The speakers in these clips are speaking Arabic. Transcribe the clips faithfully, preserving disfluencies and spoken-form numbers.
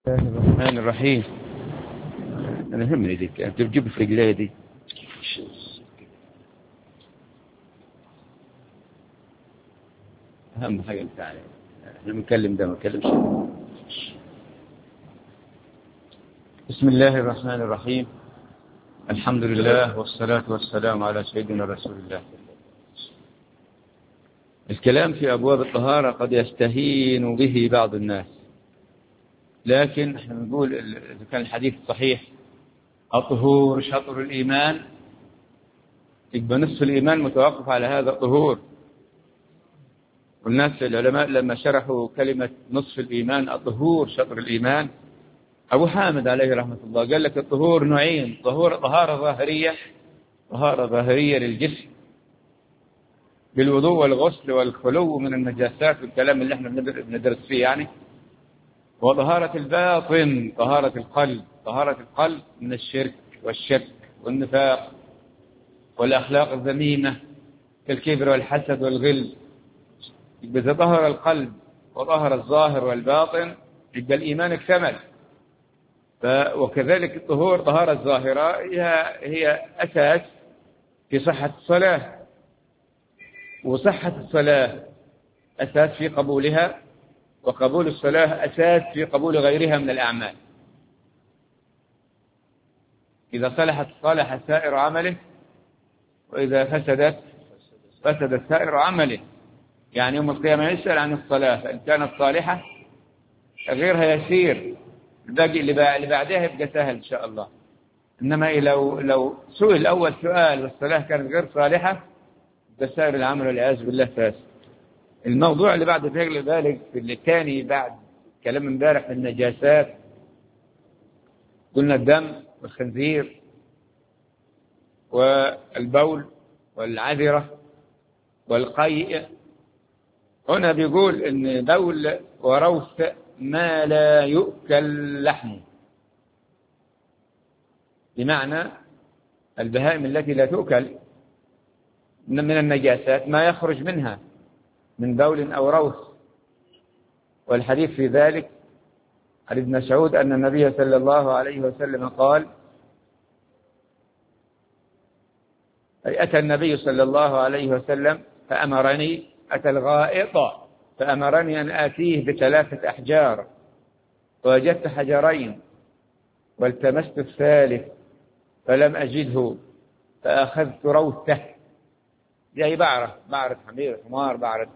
الله الرحمن الرحيم. أنا همني ديك أنت بتجيب في رجلي دي. أهم حاجة بتاعي احنا بنتكلم ده ما نتكلمش. بسم الله الرحمن الرحيم. الحمد لله والصلاة والسلام على سيدنا رسول الله. الكلام في أبواب الطهارة قد يستهين به بعض الناس، لكن احنا بنقول إذا كان الحديث صحيح الطهور شطر الإيمان، يبقى نصف الإيمان متوقف على هذا الطهور. والناس العلماء لما شرحوا كلمة نصف الإيمان الطهور شطر الإيمان، أبو حامد عليه رحمة الله قال لك الطهور نوعين: طهور طهارة ظاهرية، طهارة ظاهرية للجسم بالوضوء والغسل والخلو من النجاسات والكلام اللي احنا بندرس فيه يعني، وطهارة الباطن طهارة القلب، طهارة القلب من الشرك والشك والنفاق والأخلاق الذميمة كالكبر والحسد والغل. إذا طهر القلب وطهر الظاهر والباطن يبقى الإيمان اكتمل. وكذلك الطهور طهارة الظاهرة هي, هي أساس في صحة الصلاة، وصحة الصلاة أساس في قبولها، وقبول الصلاة أساس في قبول غيرها من الأعمال. إذا صلحت صلح سائر عمله، وإذا فسدت فسد سائر عمله. يعني يوم القيامة يسأل عن الصلاة، فإن كانت صالحة غيرها يسير، الباقي اللي بعدها يبقى سهل إن شاء الله. إنما لو لو سئل أول سؤال والصلاة كانت غير صالحة بسائر العمل والعياذ بالله فاسد. الموضوع اللي بعد ذلك بالك في اللي الثاني بعد كلام امبارح في النجاسات، قلنا الدم والخنزير والبول والعذرة والقيء. هنا بيقول ان بول وروث ما لا يؤكل لحمه، بمعنى البهائم التي لا تؤكل من النجاسات ما يخرج منها من بول أو روث. والحديث في ذلك عن ابن مسعود أن النبي صلى الله عليه وسلم قال: أي أتى النبي صلى الله عليه وسلم فأمرني، أتى الغائط فأمرني أن آتيه بثلاثة أحجار، ووجدت حجرين والتمست الثالث فلم أجده فأخذت روثه، يعني بعرة بعرة حمير حمار بعرة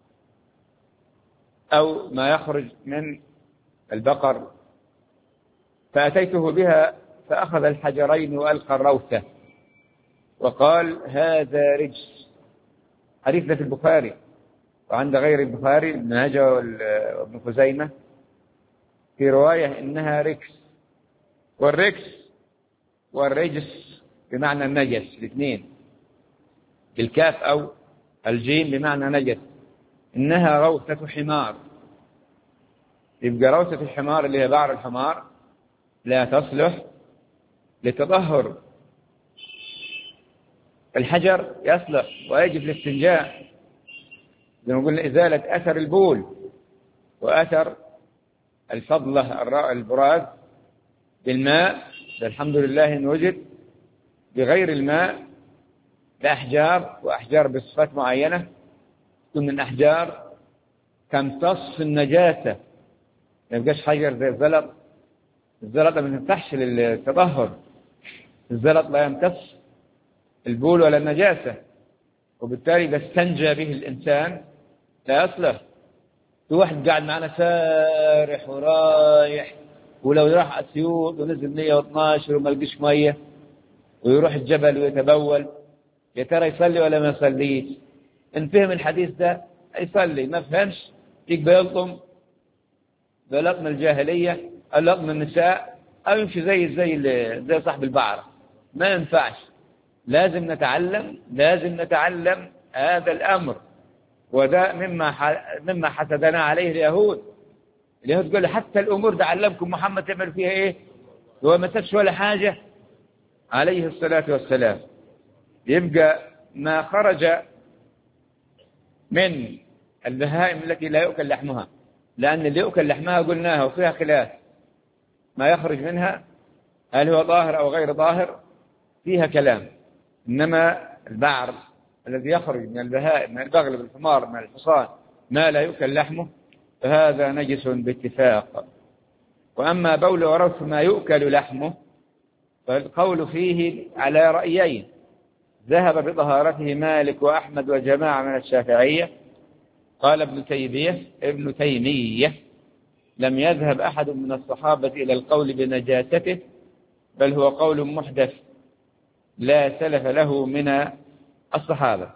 أو ما يخرج من البقر، فأتيته بها فأخذ الحجرين وألقى الروثة وقال: هذا رجس. حديث في البخاري وعند غير البخاري ابن ماجه وابن خزيمة في رواية إنها ركس. والركس والرجس بمعنى النجس الاثنين بالكاف أو الجيم بمعنى نجس. إنها روثة حمار، يبقى روثة الحمار اللي هي بعر الحمار لا تصلح لتطهر. الحجر يصلح ويجب الاستنجاء، زي ما قلنا إزالة أثر البول وأثر الفضلة البراز بالماء، الحمد لله إن وجد. بغير الماء بأحجار، وأحجار بصفات معينة تكون من أحجار تمتص النجاسة، ما يبقاش حجر زي الزلط. الزلط ما ينفعش للتطهر، الزلط لا يمتص البول ولا النجاسة، وبالتالي إذا استنجى به الإنسان لا يصلح. في واحد قاعد معنا سارح ورايح، ولو راح أسيوط ونزل مية واثناشر وما لقيش مية ويروح الجبل ويتبول، يا ترى يصلي ولا ما يصليش؟ إن فهم الحديث ده يصلي، ما فهمش يبقى يلطم بلطم الجاهلية أو لطم النساء، أو يمشي زي زي زي صاحب البعرة. ما ينفعش، لازم نتعلم لازم نتعلم هذا الأمر. وده مما مما حسدنا عليه اليهود. اليهود قالوا حتى الأمور ده علمكم محمد تعمل فيها إيه؟ هو ما سابش ولا حاجة عليه الصلاة والسلام. يبقى ما خرج من البهائم التي لا يؤكل لحمها، لأن اللي يؤكل لحمها قلناها وفيها خلاف، ما يخرج منها هل هو طاهر أو غير طاهر فيها كلام. إنما البعر الذي يخرج من البهائم، من البغل بالحمار من الحصان، ما لا يؤكل لحمه، فهذا نجس باتفاق. وأما بول وروث ما يؤكل لحمه فالقول فيه على رأيين، ذهب بطهارته مالك وأحمد وجماعة من الشافعية. قال ابن تيمية ابن تيمية لم يذهب أحد من الصحابة إلى القول بنجاسته، بل هو قول محدث لا سلف له من الصحابة.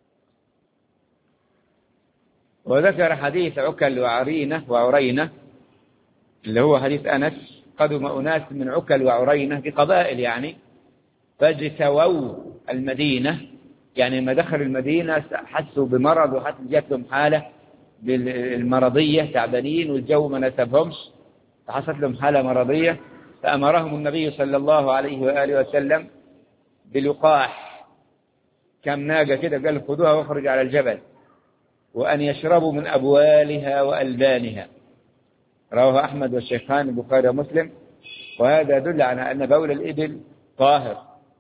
وذكر حديث عكل وعرينة وعرينة اللي هو حديث أنس، قدم أناس من عكل وعرينة بقبائل يعني، فاجتووا المدينة، يعني لما دخلوا المدينة حسوا بمرض وحتى جات لهم حالة بالمرضية، تعبانين والجو ما ناسبهمش، فحصلت لهم حالة مرضية، فأمرهم النبي صلى الله عليه وآله وسلم بلقاح كم ناقة كده، قال خذوها واخرج على الجبل، وأن يشربوا من أبوالها وألبانها. رواه أحمد والشيخان البخاري ومسلم. وهذا يدل على أن بول الإبل طاهر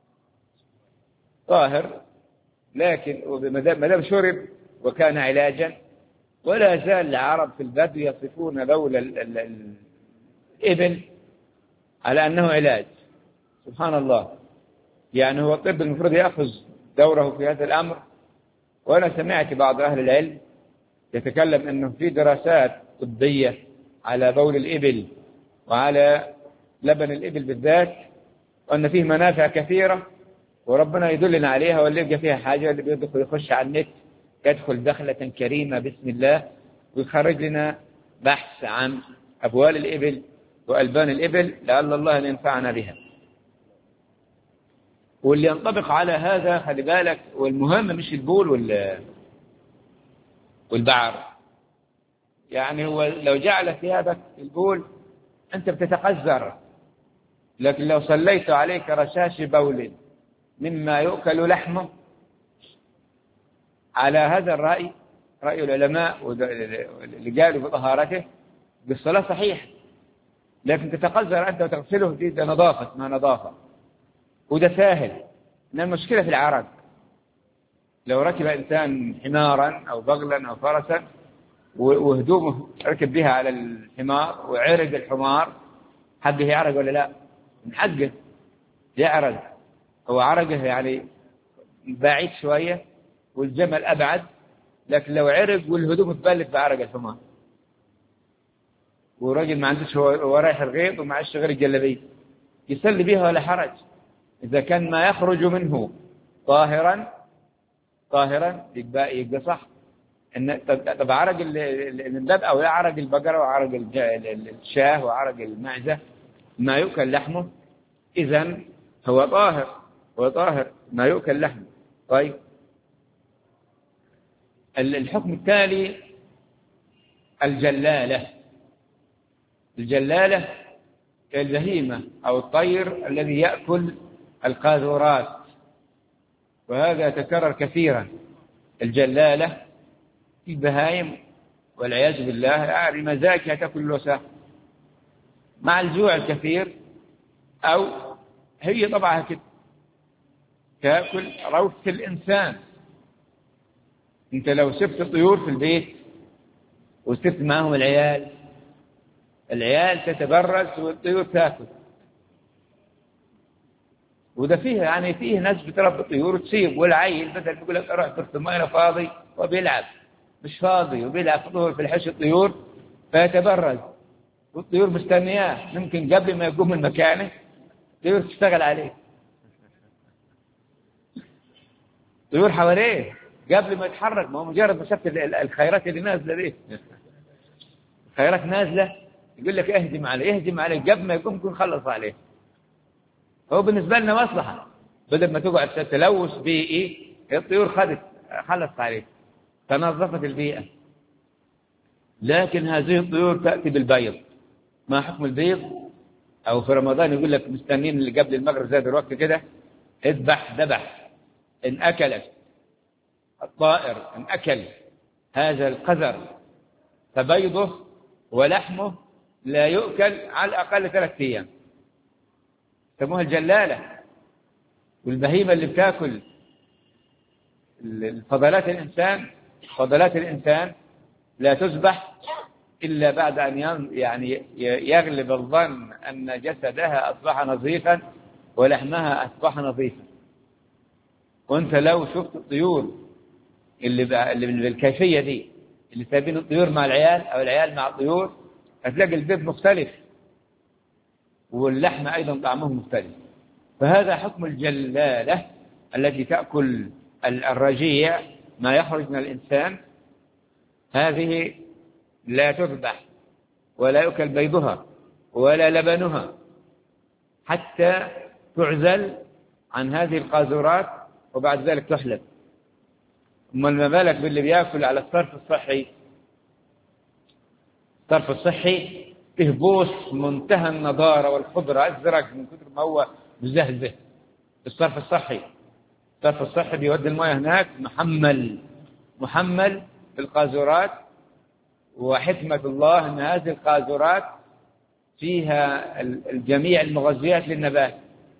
طاهر، لكن ما دام شرب وكان علاجا، ولا زال العرب في البدو يصفون بول الإبل على أنه علاج. سبحان الله، يعني هو الطب المفروض يأخذ دوره في هذا الأمر. وأنا سمعت بعض أهل العلم يتكلم أنه في دراسات طبية على بول الإبل وعلى لبن الإبل بالذات، وأن فيه منافع كثيرة وربنا يدلنا عليها، واللي يبقى فيها حاجة اللي بيدخل يخش على النت يدخل دخلة كريمة بسم الله ويخرج لنا بحث عن أبوال الإبل وألبان الإبل، لعل الله أن ينفعنا بها. واللي ينطبق على هذا خلي بالك، والمهم مش البول والبعر، يعني هو لو جعل ثيابك البول أنت بتتقذر، لكن لو صليت عليك رشاش بول مما يؤكل لحمه، على هذا الرأي رأي العلماء اللي قالوا بطهارته بالصلاة صحيح، لكن تتقذر أنت وتغسله دي ده نظافة ما نظافة، وده ساهل. إن المشكلة في العرق، لو ركب إنسان حمارا أو بغلا أو فرسا وهدومه ركب بها على الحمار وعرق الحمار، حقه يعرق ولا لا؟ من حقه يعرق، هو عرقه يعني بعيد شوية والجمل أبعد، لكن لو عرق والهدوم تبلت بعرق الحمار، وراجل ما عندوش هو رايح الغيط وما عندوش غير الجلبية يصلي بها ولا حرج، إذا كان ما يخرج منه طاهرا طاهرا يبقى يبقى صح. إن طب عرق الندب أو عرق البقرة وعرق الشاه وعرق المعزة ما يؤكل لحمه، إذن هو طاهر، هو طاهر ما يؤكل لحمه. طيب الحكم التالي الجلالة. الجلالة البهيمة أو الطير الذي يأكل القاذورات، وهذا يتكرر كثيرا. الجلالة في البهائم والعياذ بالله يعني مزاجها تأكل الوساخ مع الجوع الكثير، أو هي طبعا كده تأكل روث الإنسان. أنت لو سبت الطيور في البيت وسبت معهم العيال، العيال تتبرز والطيور تأكل. وده فيه يعني فيه ناس بتربي الطيور وتسيب، والعيل بدل بيقول لك أروح في الماء فاضي وبيلعب، مش فاضي وبيلعب في الحش الطيور فيتبرز، والطيور مستنياه، ممكن قبل ما يقوم من مكانه الطيور تشتغل عليه، الطيور حواليه قبل ما يتحرك، ما هو مجرد ما شفت الخيرات اللي نازله دي، الخيرات نازله يقول لك اهجم عليه اهجم عليه قبل ما يقوم يكون خلص عليه. هو بالنسبه لنا مصلحه، بدل ما تقعد تلوث بيئي الطيور خدت خلصت عليه تنظفت البيئه. لكن هذه الطيور تاتي بالبيض. ما حكم البيض؟ او في رمضان يقول لك مستنين اللي قبل المغرب زاد الوقت كده اذبح ذبح، ان اكلت الطائر ان اكل هذا القذر فبيضه ولحمه لا يؤكل على الأقل ثلاثة أيام، يسموها الجلالة. والبهيمة اللي بتاكل فضلات الإنسان فضلات الإنسان لا تذبح إلا بعد أن يعني يغلب الظن أن جسدها أصبح نظيفا ولحمها أصبح نظيفا. وأنت لو شفت الطيور اللي اللي بالكيفية دي، اللي سايبين الطيور مع العيال أو العيال مع الطيور، هتلاقي البيض مختلف واللحم أيضا طعمه مختلف. فهذا حكم الجلالة التي تأكل الرجيع ما يخرج من الإنسان، هذه لا تذبح ولا يؤكل بيضها ولا لبنها حتى تعزل عن هذه القاذورات وبعد ذلك تحلب. أما ما بالك باللي بيأكل على الصرف الصحي؟ الصرف الصحي فيه بوس منتهى النضارة والخضرة أزرق من كثر ما هو مزهزه. الصرف الصحي الصرف الصحي بيودي المياه هناك محمل محمل بالقاذورات. وحكمة الله أن هذه القاذورات فيها الجميع المغذيات للنبات،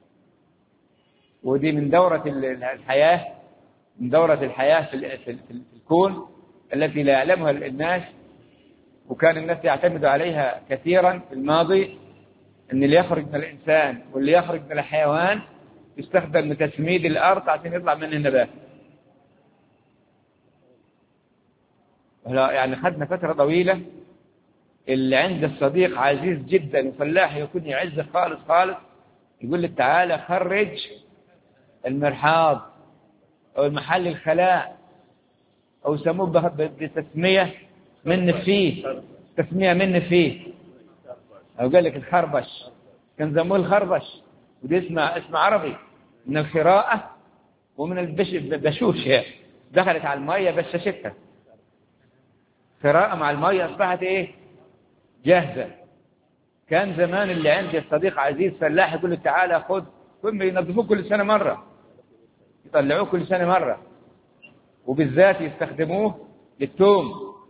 ودي من دورة الحياة من دورة الحياة في الكون التي لا يعلمها الناس. وكان الناس يعتمد عليها كثيرا في الماضي، أن اللي يخرج من الإنسان واللي يخرج من الحيوان يستخدم لتسميد الأرض عشان يطلع منه النبات. يعني خدنا فترة طويلة اللي عند الصديق عزيز جدا وفلاح يكون يعز خالص خالص يقول لي تعالى خرج المرحاض أو المحل الخلاء أو يسموه بتسمية من فيه تسمية من فيه أو قال لك الخربش، كان زموه الخربش، ودي اسمه اسم عربي من الخراءة ومن البشوش. دخلت على المية بششتها، قراءة مع المية أصبحت إيه جاهزة. كان زمان اللي عندي الصديق عزيز فلاح يقول له تعالى خذ، ثم ينظفوه كل سنة مرة، يطلعوه كل سنة مرة، وبالذات يستخدموه للثوم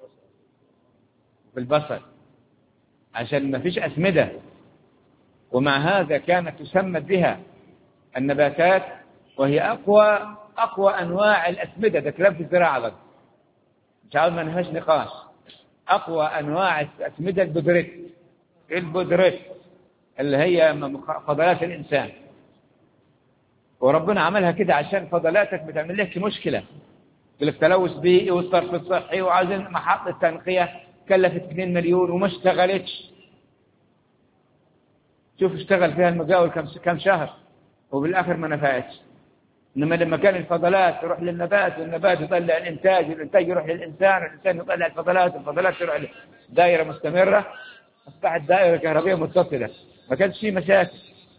والبصل عشان ما فيش أسمدة. ومع هذا كانت تسمد بها النباتات، وهي أقوى أقوى أنواع الأسمدة. ده كلام في الزراعة بقى، مش عاوز ما نهاش نقاش. أقوى أنواع الأسمدة البودريت البودريت اللي هي فضلات الإنسان. وربنا عملها كده عشان فضلاتك ما تعمل لك مشكلة، يقول لك تلوث بيئي والصرف الصحي وعايزين محطة تنقية كلفت اثنين مليون وما اشتغلتش. شوف اشتغل فيها المقاول كم كم شهر وبالآخر ما نفعتش. إنما لما كان الفضلات تروح للنبات والنبات يطلع الإنتاج والإنتاج يروح للإنسان والإنسان يطلع الفضلات والفضلات تروح دائرة مستمرة، أصبحت دائرة كهربية متصلة، ما كانش فيه مشاكل.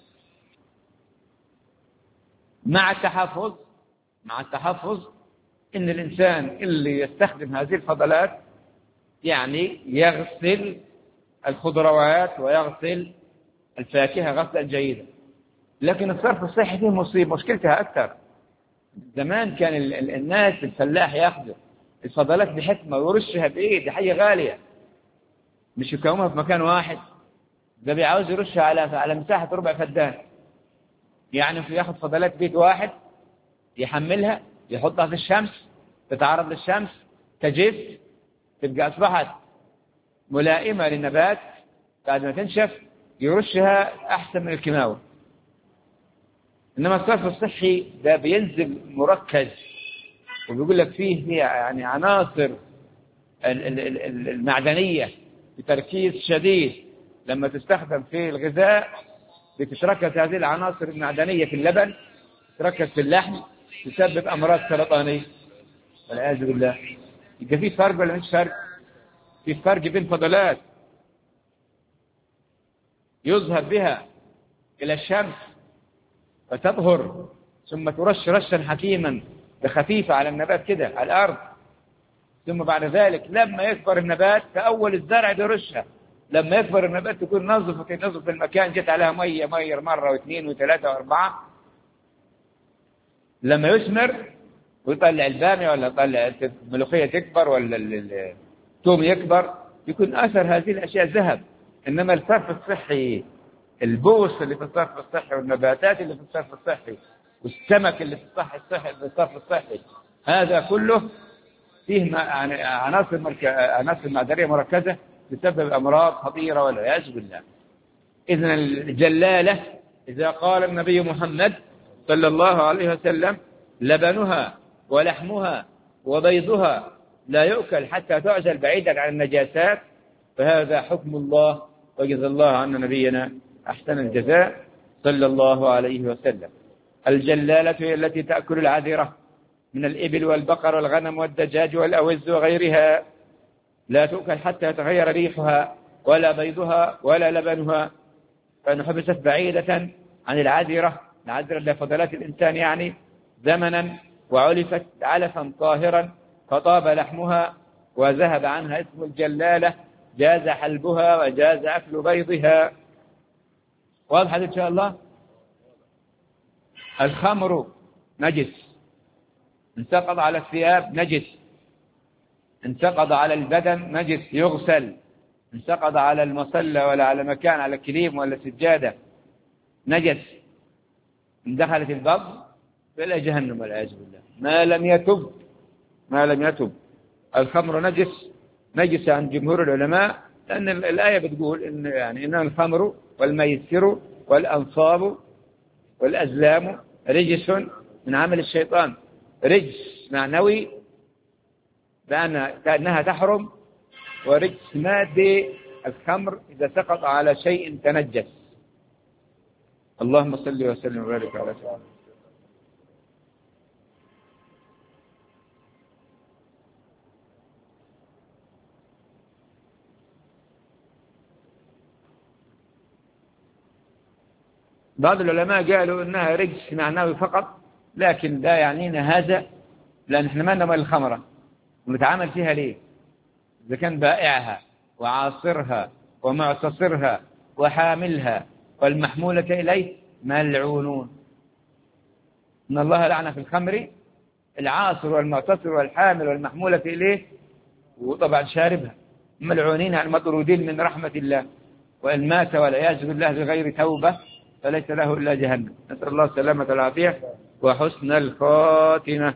مع التحفظ مع التحفظ إن الإنسان اللي يستخدم هذه الفضلات يعني يغسل الخضروات ويغسل الفاكهة غسلا جيدا. لكن الصرف الصحي فيه مصيبة، مشكلتها أكثر. زمان كان الناس الفلاح ياخذ الفضلات بحكمة ويرشها بإيه، دي حاجة غالية، مش يكومها في مكان واحد، ده بيعاوز يرشها على على مساحة ربع فدان. يعني في ياخذ فضلات بيت واحد يحملها يحطها في الشمس تتعرض للشمس تجف، تبقى أصبحت ملائمة للنبات، بعد ما تنشف يرشها أحسن من الكيماوي. إنما الصرف الصحي ده بينزل مركز، وبيقول لك فيه يعني عناصر المعدنية بتركيز شديد، لما تستخدم في الغذاء بتتركز هذه العناصر المعدنية في اللبن، تتركز في اللحم، تسبب أمراض سرطانية والعياذ بالله. يبقى في فرق ولا مش فرق؟ في فرق بين فضلات يذهب بها إلى الشمس فتظهر ثم ترش رشا حكيما خفيفة على النبات كده على الأرض، ثم بعد ذلك لما يكبر النبات كأول الزرع يرشها، لما يكبر النبات تكون نظف وتنظف المكان، جت عليها مية مية مرة واثنين وثلاثة وأربعة، لما يثمر ويطلع البامية ولا يطلع الملوخية تكبر ولا الثوم يكبر، يكون أثر هذه الأشياء ذهب إنما الصرف الصحي، البوص اللي في الصرف الصحي والنباتات اللي في الصرف الصحي والسمك اللي في الصح الصحي في الصرف الصحي، هذا كله فيه عناصر مرك... عناصر معدنية مركزة تسبب أمراض خطيرة والعياذ بالله. إذن الجلالة إذا قال النبي محمد صلى الله عليه وسلم لبنها ولحمها وبيضها لا يؤكل حتى تعزل بعيدا عن النجاسات، فهذا حكم الله، وجزا الله عنا نبينا أحسن الجزاء صلى الله عليه وسلم. الجلالة هي التي تأكل العذرة من الإبل والبقر والغنم والدجاج والأوز وغيرها، لا تؤكل حتى يتغير ريحها ولا بيضها ولا لبنها، فإن حبست بعيدة عن العذرة، العذرة لفضلات الإنسان يعني، زمنا وعلفت علفا طاهرا فطاب لحمها وذهب عنها اسم الجلالة، جاز حلبها وجاز أكل بيضها. واضح إن شاء الله. الخمر نجس، إن سقط على الثياب نجس، إن سقط على البدن نجس يغسل، إن سقط على المصلى ولا على مكان على كليم ولا سجادة نجس، إن دخلت البطن فإلى جهنم والعياذ بالله ما لم يتب ما لم يتب. الخمر نجس، نجس عند جمهور العلماء، لأن الآية بتقول إن يعني إن الخمر والميسر والأنصاب والأزلام رجس من عمل الشيطان، رجس معنوي بأنها تحرم، ورجس مادي الخمر إذا سقط على شيء تنجس. اللهم صل وسلم وبارك على سيدنا. بعض العلماء قالوا إنها رجس معنوي فقط، لكن لا يعنينا هذا، لأن احنا ما نمل الخمرة ونتعامل فيها ليه؟ إذا كان بائعها وعاصرها ومعتصرها وحاملها والمحمولة إليه ملعونون. إن الله لعن في الخمر العاصر والمعتصر والحامل والمحمولة إليه، وطبعا شاربها، ملعونين المطرودين من رحمة الله، وإن مات والعياذ بالله بغير توبة فليس له إلا جهنم. نسأل الله السلامة والعافية وحسن الخاتمة.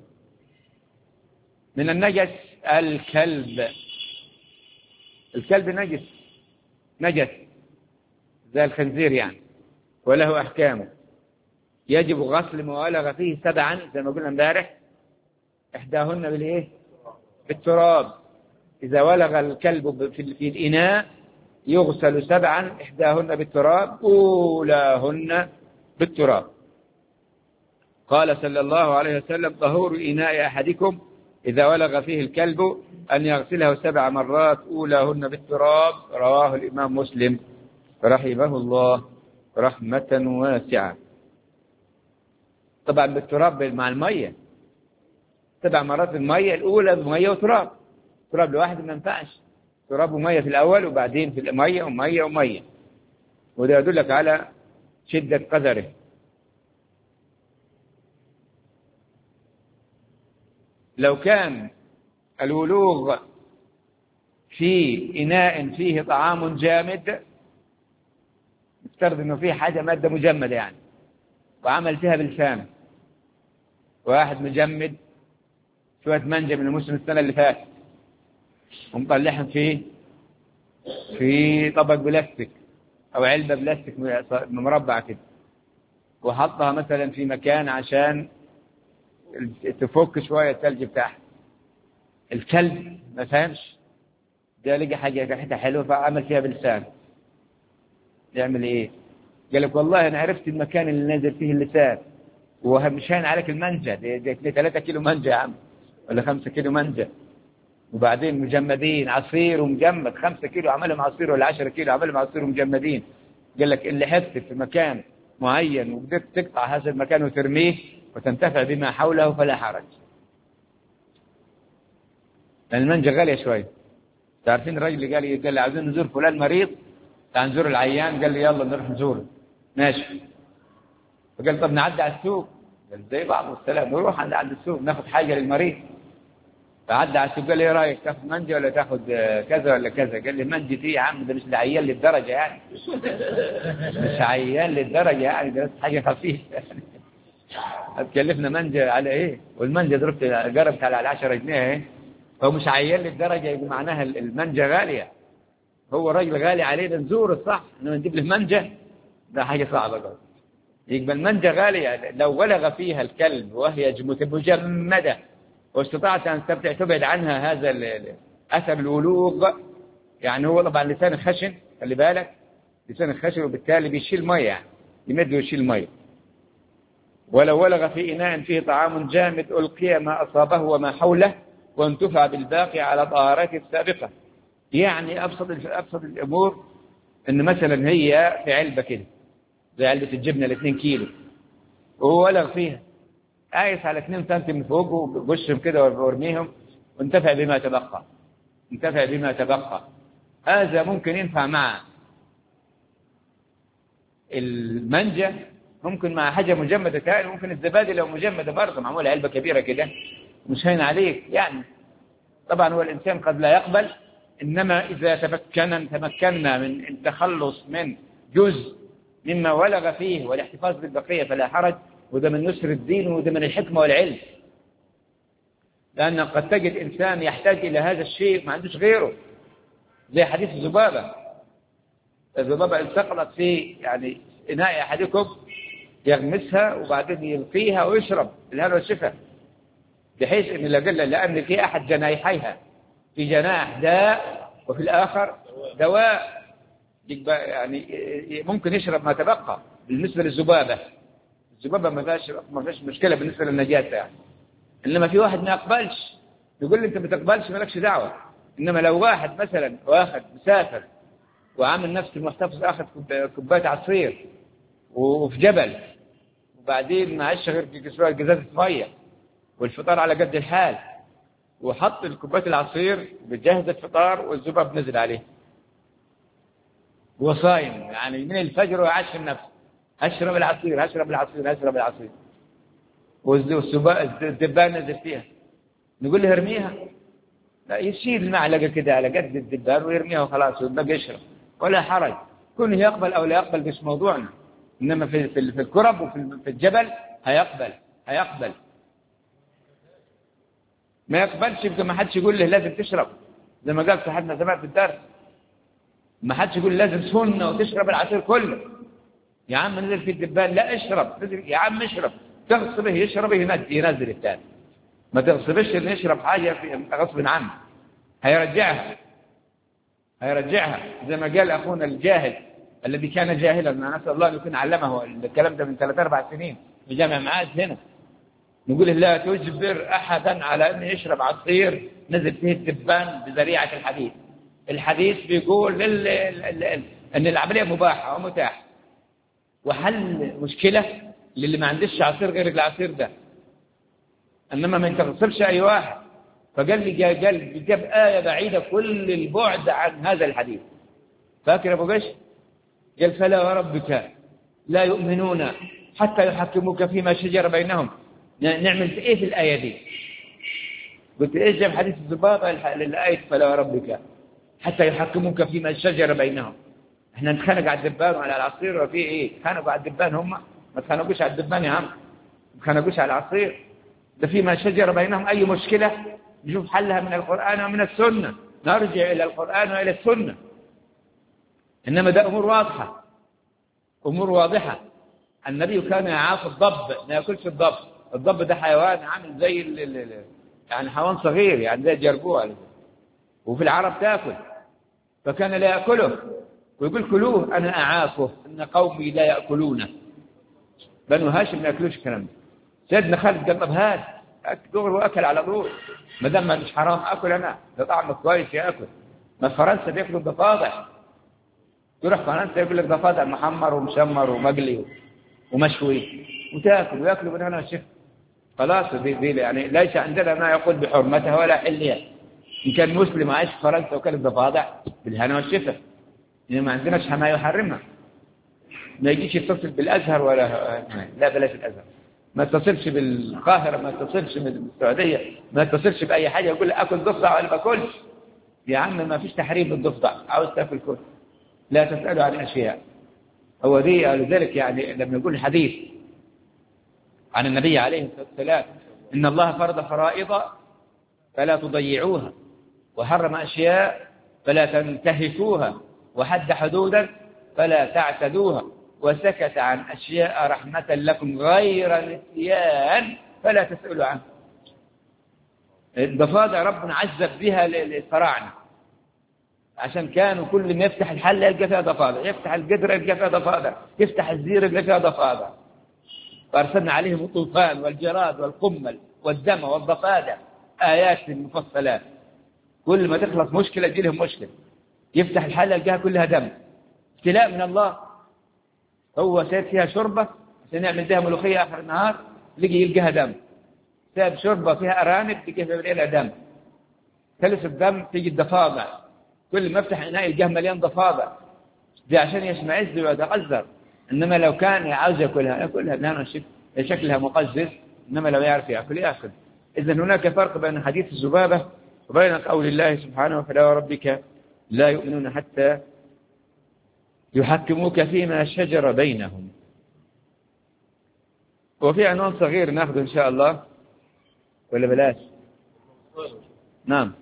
من النجس الكلب، الكلب نجس نجس زي الخنزير يعني، وله أحكامه، يجب غسل ما ولغ فيه سبعا زي ما قلنا امبارح، إحداهن بالإيه؟ بالتراب. إذا ولغ الكلب في الإناء يغسل سبعا، إحداهن بالتراب، أولاهن بالتراب. قال صلى الله عليه وسلم طهور إناء أحدكم إذا ولغ فيه الكلب أن يغسله سبع مرات أولاهن بالتراب. رواه الإمام مسلم رحمه الله رحمة واسعة. طبعا بالتراب مع المية، سبع مرات المية، الأولى بمية وتراب، تراب لوحده ما ينفعش، تراب ومية في الأول وبعدين في المية ومية ومية، وده يدلك على شدة قدره. لو كان الولوغ في إناء فيه طعام جامد، نفترض إنه فيه حاجة مادة مجمدة يعني، وعمل فيها بلسان، واحد مجمد شوية منجة من الموسم السنة اللي فاتت ومطلعهم فيه في طبق بلاستيك أو علبة بلاستيك مربعة كده، وحطها مثلا في مكان عشان تفك شوية الثلج بتاعها. الكلب ما فهمش، ده لقى حاجة ريحتها حلوة فعمل فيها بلسان، يعمل ايه؟ قال لك والله انا عرفت المكان اللي نازل فيه اللسان، ومش هين عليك المنجة دي, دي, دي ثلاثة كيلو منجة يا عم ولا خمسة كيلو منجة، وبعدين مجمدين عصير ومجمد خمسة كيلو عملهم عصير ولا عشرة كيلو عملهم عصير ومجمدين. قال لك اللي حفت في مكان معين وقدرت تقطع هذا المكان وترميه وتنتفع بما حوله فلا حرج. لأن المنجة غالية شوية. تعرفين الرجل اللي قال لي قال لي عاوزين نزور فلان مريض، تعال نزور العيان، قال لي يلا نروح نزوره. ماشي. فقال طب نعدي على السوق، قال زي بعض والسلام، نروح عند عند السوق ناخذ حاجة للمريض. فعدى على السوق قال لي ايه رايك تاخذ منجه ولا تاخذ كذا ولا كذا؟ قال لي منجه ايه يا عم، ده مش عيان للدرجه يعني مش عيان للدرجه يعني، ده حاجه خفيفه يعني هتكلفنا منجه على ايه؟ والمنجه ضربت قربت على عشرة جنيه اهي، هو مش عيان للدرجه يبقى معناها المنجه غاليه، هو راجل غالي علينا نزور الصح انه نجيب له منجه، ده حاجه صعبه قوي. يبقى المنجه غاليه، لو ولغ فيها الكلب وهي مجمده واستطعت أن تبعد عنها هذا أثر الولوغ، يعني هو طبعا لسان خشن، خلي بالك لسان خشن وبالتالي بيشيل مية، يعني يمد ويشيل مية. ولو ولغ في إناء فيه طعام جامد ألقي ما أصابه وما حوله وانتفع بالباقي على طهارته السابقة. يعني أبسط أبسط الأمور إن مثلا هي في علبة كده زي علبة الجبنة الاثنين كيلو وهو ولغ فيها، قايس على اثنين سنتي من فوق وبشهم كده وارميهم وانتفع بما تبقى، انتفع بما تبقى. هذا ممكن ينفع مع المنجة، ممكن مع حاجة مجمدة ثانية، ممكن الزبادي لو مجمدة برضه معمولة علبة كبيرة كده مش هين عليك يعني. طبعا هو الإنسان قد لا يقبل، إنما إذا تمكن تمكنا من التخلص من جزء مما ولغ فيه والاحتفاظ بالبقية فلا حرج، وده من نصر الدين وده من الحكمة والعلم. لأن قد تجد إنسان يحتاج إلى هذا الشيء ما عندوش غيره، زي حديث الذبابة. الذبابة انتقلت في يعني إناء أحدكم يغمسها وبعدين يلقيها ويشرب الهنا والشفاء، بحيث إن لأن في أحد جناحيها في جناح داء وفي الآخر دواء، يعني ممكن يشرب ما تبقى. بالنسبة للذبابة، الذبابة ما فيهاش ما فيش مشكلة بالنسبة للنجاسة يعني. إنما في واحد ما يقبلش، يقول لي أنت ما تقبلش مالكش دعوة. إنما لو واحد مثلا واحد مسافر وعامل نفسه محتفظ أخذ كوباية عصير وفي جبل وبعدين معيش غير جزازة مية والفطار على قد الحال وحط الكوباية العصير بجهز الفطار والذباب نزل عليه وصايم يعني من الفجر وعشر نفسه أشرب العصير أشرب العصير أشرب العصير والدبان نزل فيها، نقول له ارميها؟ لا، يشيل المعلقة كده على قد الدبان ويرميها وخلاص ويبقى يشرب ولا حرج. كونه يقبل أو لا يقبل مش موضوعنا، إنما في في الكرب وفي الجبل هيقبل هيقبل ما يقبلش يبقى ما حدش يقول له لازم تشرب، زي ما قال صاحبنا زمان في الدرس، ما حدش يقول لازم سنة وتشرب العصير كله. يا عم نزل في الدبان، لا اشرب، يا عم اشرب، تغصبه يشربه ينزل الثاني، ما تغصبش انه يشرب حاجة غصب عنه، هيرجعها هيرجعها زي ما قال أخونا الجاهل الذي كان جاهلا، نسأل الله أن يكون علمه الكلام ده من ثلاث أربع سنين في جامع معاد هنا، نقول لا تجبر أحدا على أن يشرب عصير نزل فيه الدبان بذريعة الحديث. الحديث بيقول أن العملية مباحة ومتاحة وحل مشكلة للي ما عندش عصير غير العصير ده، إنما ما تغصبش أي واحد. فقال لي قال جاب آية بعيدة كل البعد عن هذا الحديث، فاكر أبو قش؟ قال فلا وربك لا يؤمنون حتى يحكموك فيما شجر بينهم. نعمل إيه في الآية دي؟ قلت إيش جاب حديث الذبابة للآية فلا وربك حتى يحكموك فيما شجر بينهم. احنا نتخانق على الدبان وعلى العصير وفي ايه؟ تخانقوا على الدبان، هم ما تخانقوش على الدبان يا عم، ما تخانقوش على العصير ده. فيما شجر بينهم أي مشكلة نشوف حلها من القرآن ومن السنة، نرجع إلى القرآن وإلى السنة. إنما ده أمور واضحة، أمور واضحة. النبي كان يعاف الضب، ما يأكلش الضب. الضب ده حيوان عامل زي ال ال يعني حيوان صغير يعني زي الجربوع، وفي العرب تأكل، فكان لا يأكله ويقول كلوه أنا أعافه إن قومي لا يأكلونه. بنو هاشم ما يأكلوش الكلام ده. سيدنا خالد قال طب هات دغري وأكل على طول، ما دام مش حرام أكل أنا، ده طعمه كويس يأكل. ما فرنسا بياكلوا الضفادع، تروح فرنسا يقول لك ضفادع محمر ومشمر ومقلي ومشوي وتأكل ويأكلوا من هنا والشفا. خلاص دي دي يعني ليس عندنا ما يقول بحرمتها ولا حلية. إن كان مسلم عايش في فرنسا وكل الضفادع بالهنا والشفا، إنما ما عندناش ما يحرمها. ما يجيش يتصل بالأزهر ولا لا بلاش الأزهر، ما اتصلش بالقاهرة، ما اتصلش بالسعودية، ما اتصلش بأي حاجة يقول لي أكل ضفدع ولا ما أكلش. يا عم ما فيش تحريم للضفدع، عاوز تاكل كل، لا تسألوا عن أشياء. هو دي لذلك يعني لما يقول الحديث عن النبي عليه الصلاة والسلام إن الله فرض فرائض فلا تضيعوها، وحرم أشياء فلا تنتهكوها، وحد حدودا فلا تعتدوها، وسكت عن أشياء رحمة لكم غير نسيان فلا تسألوا عنه. الضفادع ربنا عذب بها الفراعنة عشان كانوا كل ما يفتح الحلة يلقى فيها ضفادع، يفتح القدر يلقى فيها ضفادع، يفتح الزير يلقى فيها ضفادع. فأرسلنا عليهم الطوفان والجراد والقمل والدم والضفادع آيات مفصلات. كل ما تخلص مشكلة تجي لهم مشكلة، يفتح الحلة يلقاها كلها دم. ابتلاء من الله. هو ساب فيها شربة عشان يعمل بها ملوخية آخر النهار، لقي يلقاها دم. ساب شربة فيها أرانب لقي فيها دم. ثلث الدم تيجي الضفادع، كل ما يفتح إناء يلقاه مليان ضفادع. دي عشان يشمئز ويتقذر. إنما لو كان عاوز يأكلها يأكلها لأنه شكلها مقزز، إنما لو يعرف يأكل يأكل. إذن هناك فرق بين حديث الذبابة وبين قول الله سبحانه فلا وربك لا يؤمنون حتى يحكموك فيما شجر بينهم. وفي عنوان صغير ناخذه إن شاء الله ولا بلاش؟ نعم.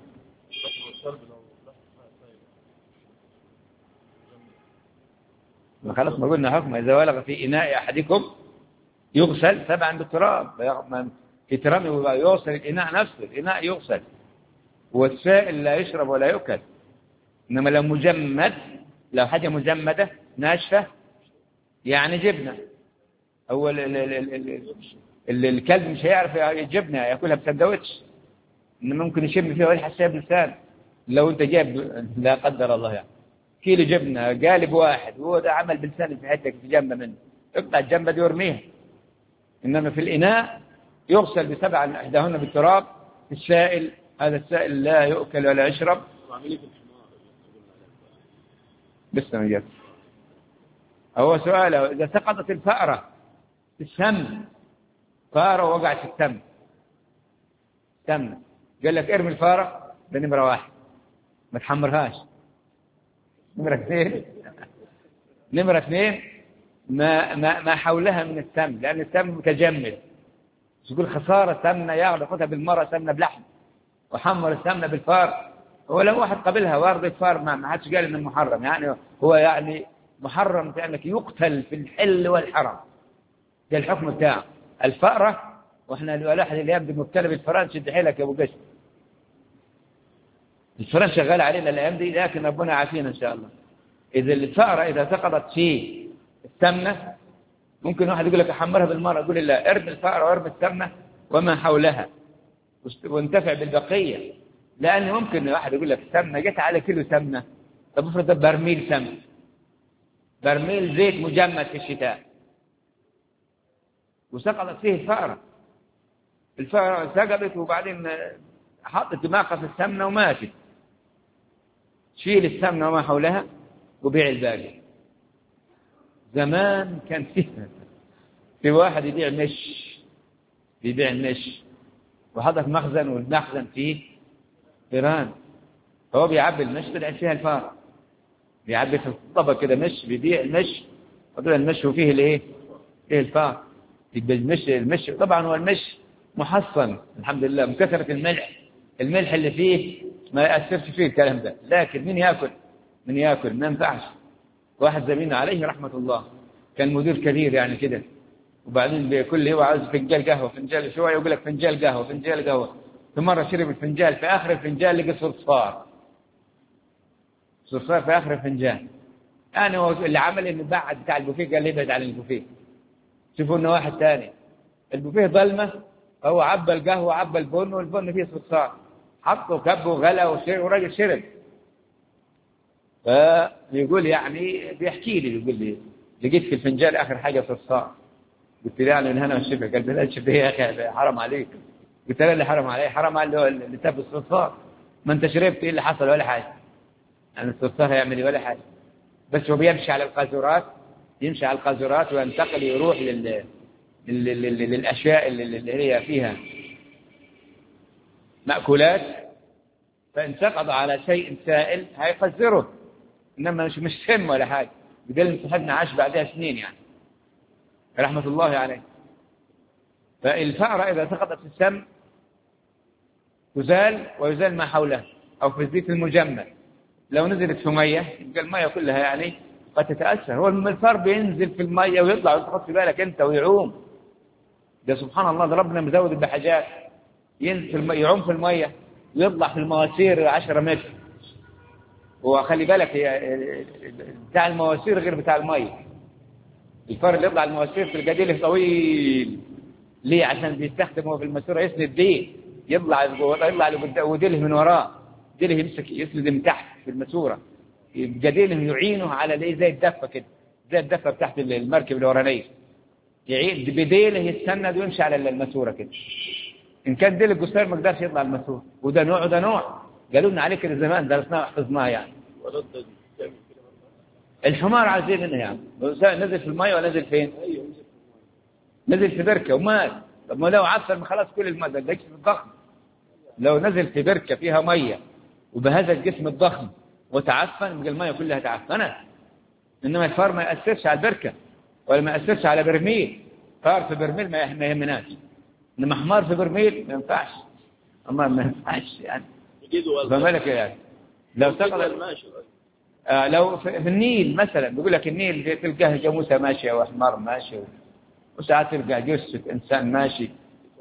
خلاص ما قلنا حكم إذا ولغ في إناء أحدكم يغسل طبعا بالتراب، في تراب يوصل الإناء نفسه، الإناء يغسل. والسائل لا يشرب ولا يؤكل. إنما لو مجمد، لو حاجة مجمدة ناشفة يعني جبنة، هو ال ال ال ال ال الكلب مش هيعرف الجبنة يأكلها بسندوتش، إنما ممكن يشم فيها ويلحس فيها بلسان. لو أنت جاب لا قدر الله يعني كيلو جبنة قالب واحد وهو ده عمل بلسان في حتة في جنبه منه، اقطع الجنبة دي وارميها. إنما في الإناء يغسل بسبع إحداهن بالتراب. السائل هذا السائل لا يؤكل ولا يشرب. بس ما جاب. هو سؤاله إذا سقطت الفأرة في السمن، فأرة وقعت في السمن سمنة، قال لك ارمي الفأرة بنمرة واحد ما تحمرهاش. نمرة اثنين نمرة اثنين ما ما ما حولها من السمن، لأن السمن متجمد. تقول خسارة سمنة ياخذ خذها بالمرة سمنة بلحم وحمر السمنة بالفار. هو لو واحد قبلها وارض الفار ما حدش قال انه محرم، يعني هو يعني محرم في انك يقتل في الحل والحرم. ده الحكم بتاعه الفأرة. واحنا الواحد اللي يبدو مبتلى بالفران شد حيلك يا ابو قش. الفران شغال علينا الايام دي، لكن ربنا عافينا ان شاء الله. اذا الفأرة اذا سقطت في السمنة ممكن واحد يقول لك احمرها بالمرة، يقول لا، ارمي الفأرة وارمي السمنة وما حولها وانتفع بالبقية. لأن ممكن واحد يقول لك سمنة جت على كيلو سمنة، طب افرض ده برميل سمنة، برميل زيت مجمد في الشتاء وسقطت فيه الفأرة. الفأرة سقطت وبعدين حطت دماغها في السمنة وماتت. شيل السمنة وما حولها وبيع الباقي. زمان كان فيه في واحد يبيع مش يبيع المش وحضر مخزن، والمخزن فيه فيران، فهو بيعبي المش طلع فيها الفار، بيعبي في الطبق كده مش، بيبيع المش وطلع المش وفيه الايه؟ فيه الفار. يبقى المش المش طبعا هو المش محصن الحمد لله من كثرة الملح، الملح اللي فيه ما يأثرش فيه الكلام ده، لكن من يأكل من يأكل ما ينفعش. واحد زميلنا عليه رحمة الله كان مدير كبير يعني كده، وبعدين بكل هو عاوز فنجال قهوة، فنجال شوية يقول لك فنجال قهوة فنجال قهوة. ثم مرة شرب الفنجال، في آخر الفنجال لقى صرصار، صرصار في آخر الفنجال. أنا هو اللي عمل إنه بعد بتاع البوفيه قال لي ابعد عن البوفيه. شوفوا إنه واحد ثاني البوفيه ظلمة، هو عبى القهوة عبى البن والبن فيه صرصار، حطه كب وغلى وشرب وراجل شرب. فيقول يعني بيحكي لي بيقول لي لقيت في الفنجال آخر حاجة صرصار. قلت له يعني من هنا والشفا؟ قال لا الشفا يا أخي حرام عليك. قلت له اللي حرام عليه؟ حرام عليه اللي تاب الصرصار، ما انت شربت ايه اللي حصل ولا حاجه. يعني الصرصار هيعمل ولا حاجه، بس هو بيمشي على القاذورات، يمشي على القاذورات وينتقل يروح لل للأشياء اللي هي فيها مأكولات، فإن سقط على شيء سائل هيقذره، إنما مش مش سم ولا حاجة. بدل صاحبنا عاش بعدها سنين يعني رحمة الله عليه. فالفأرة إذا سقطت في السم تزال ويزال ما حولها، أو في الزيت المجمد. لو نزلت في مية يبقى المية كلها يعني قد تتأثر. هو الفار بينزل في المية ويطلع وتحط في بالك أنت ويعوم. ده سبحان الله، ده ربنا مزود بحاجات. ينزل في المية، يعوم في المية ويطلع في المواسير عشرة متر. وخلي بالك بتاع المواسير غير بتاع المية. الفار اللي يطلع المواسير في الجديل طويل. ليه؟ عشان بيستخدمه في الماسوره يسند بيه، يطلع يطلع وديله من وراه، ديله يمسك يسند من تحت في الماسوره، جديله يعينه على ليه زي الدفه كده، زي الدفه بتاعت المركب الورانيه، يعين بديله يستند ويمشي على الماسوره كده. ان كان ديل القصير ما قدرش يطلع الماسوره. وده نوع وده نوع، قالوا لنا عليه كده زمان، درسناه وحفظناه يعني. الحمار عايزين منه يعني نزل في الماء ونزل فين؟ نزل في بركه ومات. طب ما لو عفن خلاص كل الماء ده الجسم الضخم. لو نزل في بركه فيها ميه وبهذا الجسم الضخم وتعفن يبقى الماء كلها تعفنت. انما الفار ما ياثرش على البركه ولا ما ياثرش على برميل. فار في برميل ما يهمناش، انما حمار في برميل ما ينفعش. اما ما ينفعش يعني فمالك يعني. لو سقط آه لو في النيل مثلا بيقول لك النيل تلقاه جاموسه ماشيه وحمار ماشي، وساعات تلقى جثه انسان ماشي.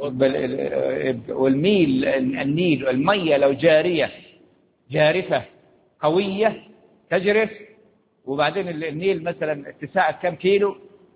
والميل النيل الميه لو جاريه جارفه قويه تجرف، وبعدين النيل مثلا اتساعه كم كيلو؟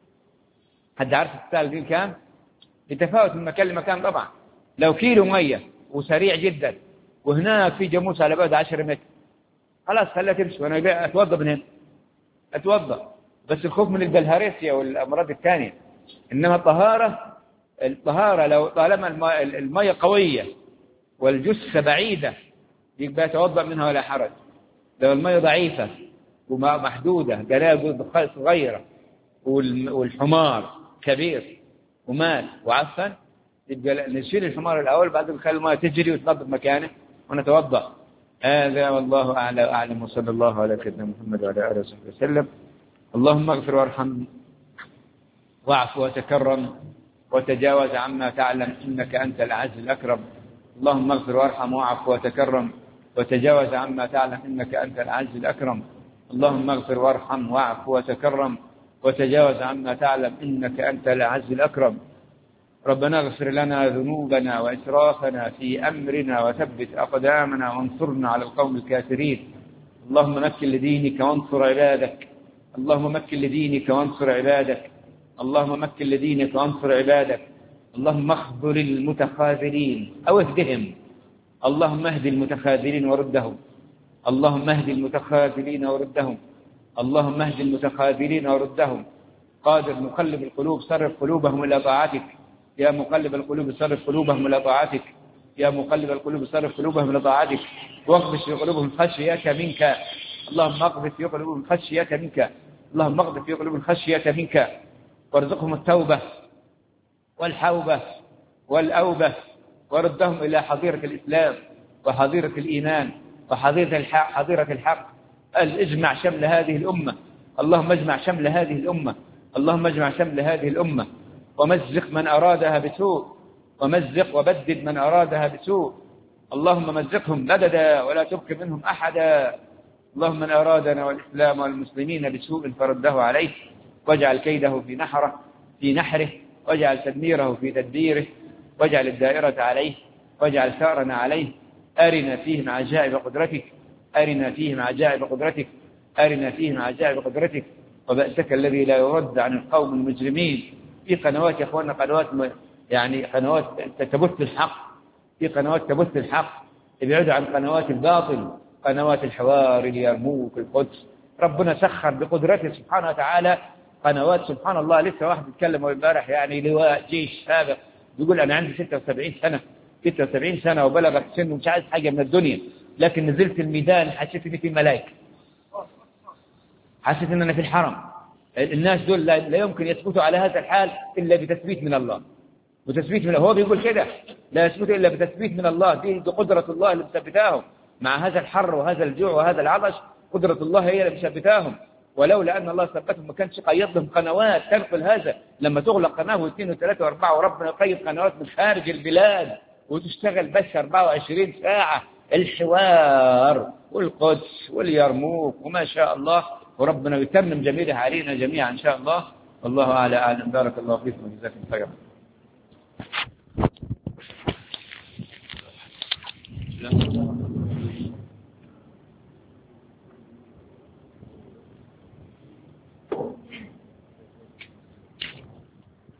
حد عارف اتساع النيل كام؟ يتفاوت من مكان لمكان طبعا. لو كيلو ميه وسريع جدا وهناك في جاموسه على بعد عشرة متر، خلاص خليها تمشي وانا اتوضا من هنا اتوضا. بس الخوف من البلهارسيا والامراض الثانيه. انما الطهاره الطهاره لو طالما الميه قويه والجثه بعيده يبقى يتوضا منها ولا حرج. لو الميه ضعيفه ومحدوده قناه صغيره والحمار كبير ومات وعفن يبقى نشيل الحمار الاول بعدين نخلي الميه تجري وتنظف مكانه ونتوضا. هذا والله أعلى وأعلم، وصلى الله على سيدنا محمد وعلى آله وصحبه وسلم. اللهم اغفر وارحم واعف وتكرم وتجاوز عما تعلم إنك أنت الأعز الأكرم. اللهم اغفر وارحم واعف وتكرم وتجاوز عما تعلم إنك أنت الأعز الأكرم. اللهم اغفر وارحم واعف وتكرم وتجاوز عما تعلم إنك أنت الأعز الأكرم. ربنا اغفر لنا ذنوبنا وإسرافنا في أمرنا وثبت أقدامنا وانصرنا على القوم الكافرين. اللهم مكن لدينك وانصر عبادك. اللهم مكن لدينك وانصر عبادك. اللهم مكن لدينك وانصر عبادك. اللهم اخذل المتخاذلين أو اهدهم. اللهم اهد المتخاذلين وردهم. اللهم اهد المتخاذلين وردهم. اللهم اهد المتخاذلين وردهم. قادر مقلب القلوب صرف قلوبهم إلى طاعتك. يا مقلب القلوب صرف قلوبهم إلى طاعتك. يا مقلب القلوب صرف قلوبهم إلى طاعتك. واقذف في قلوبهم خشية منك. اللهم اقذف في قلوبهم خشية منك. اللهم اقذف في قلوبهم خشية منك. وارزقهم التوبة والحوبة والأوبة. وردهم إلى حظيرة الإسلام وحظيرة الإيمان وحظيرة الحق. حظيرة الحق. اجمع شمل هذه الأمة. اللهم اجمع شمل هذه الأمة. اللهم اجمع شمل هذه الأمة ومزق من أرادها بسوء. ومزق وبدد من أرادها بسوء. اللهم مزقهم بددا ولا تبق منهم أحدا. اللهم من أرادنا والإسلام والمسلمين بسوء فرده عليه واجعل كيده في نحره في نحره واجعل تدميره في تدبيره واجعل الدائرة عليه واجعل ثارنا عليه. أرنا فيهم عجائب قدرتك. أرنا فيهم عجائب قدرتك. أرنا فيهم عجائب قدرتك وبأسك الذي لا يرد عن القوم المجرمين. في قنوات يا اخواننا قنوات يعني قنوات تبث الحق. في قنوات تبث الحق ابعدوا عن قنوات الباطل. قنوات الحوار اليرموك القدس. ربنا سخر بقدرته سبحانه وتعالى قنوات سبحان الله. لسه واحد يتكلم امبارح يعني لواء جيش سابق بيقول انا عندي ستة وسبعين سنة ستة وسبعين سنة وبلغت سن ومش عايز حاجة من الدنيا، لكن نزلت الميدان حسيت اني في ملائكة، حسيت ان انا في الحرم، الناس دول لا لا يمكن يثبتوا على هذا الحال إلا بتثبيت من الله، وتثبيت من هو بيقول كده لا يثبت إلا بتثبيت من الله. دي, دي قدرة الله اللي مثبتاهم مع هذا الحر وهذا الجوع وهذا العطش، قدرة الله هي اللي مثبتاهم. ولولا أن الله ثبتهم ما كانش قيد لهم قنوات تنقل هذا. لما تغلق قناة واثنين وثلاثة وأربعة وربنا يقيد قنوات من خارج البلاد وتشتغل بس أربعة وعشرين ساعة، الحوار والقدس واليرموك وما شاء الله، وربنا يتمم جميله علينا جميعا إن شاء الله. والله أعلى أعلم. بارك الله فيكم وجزاكم خيرا.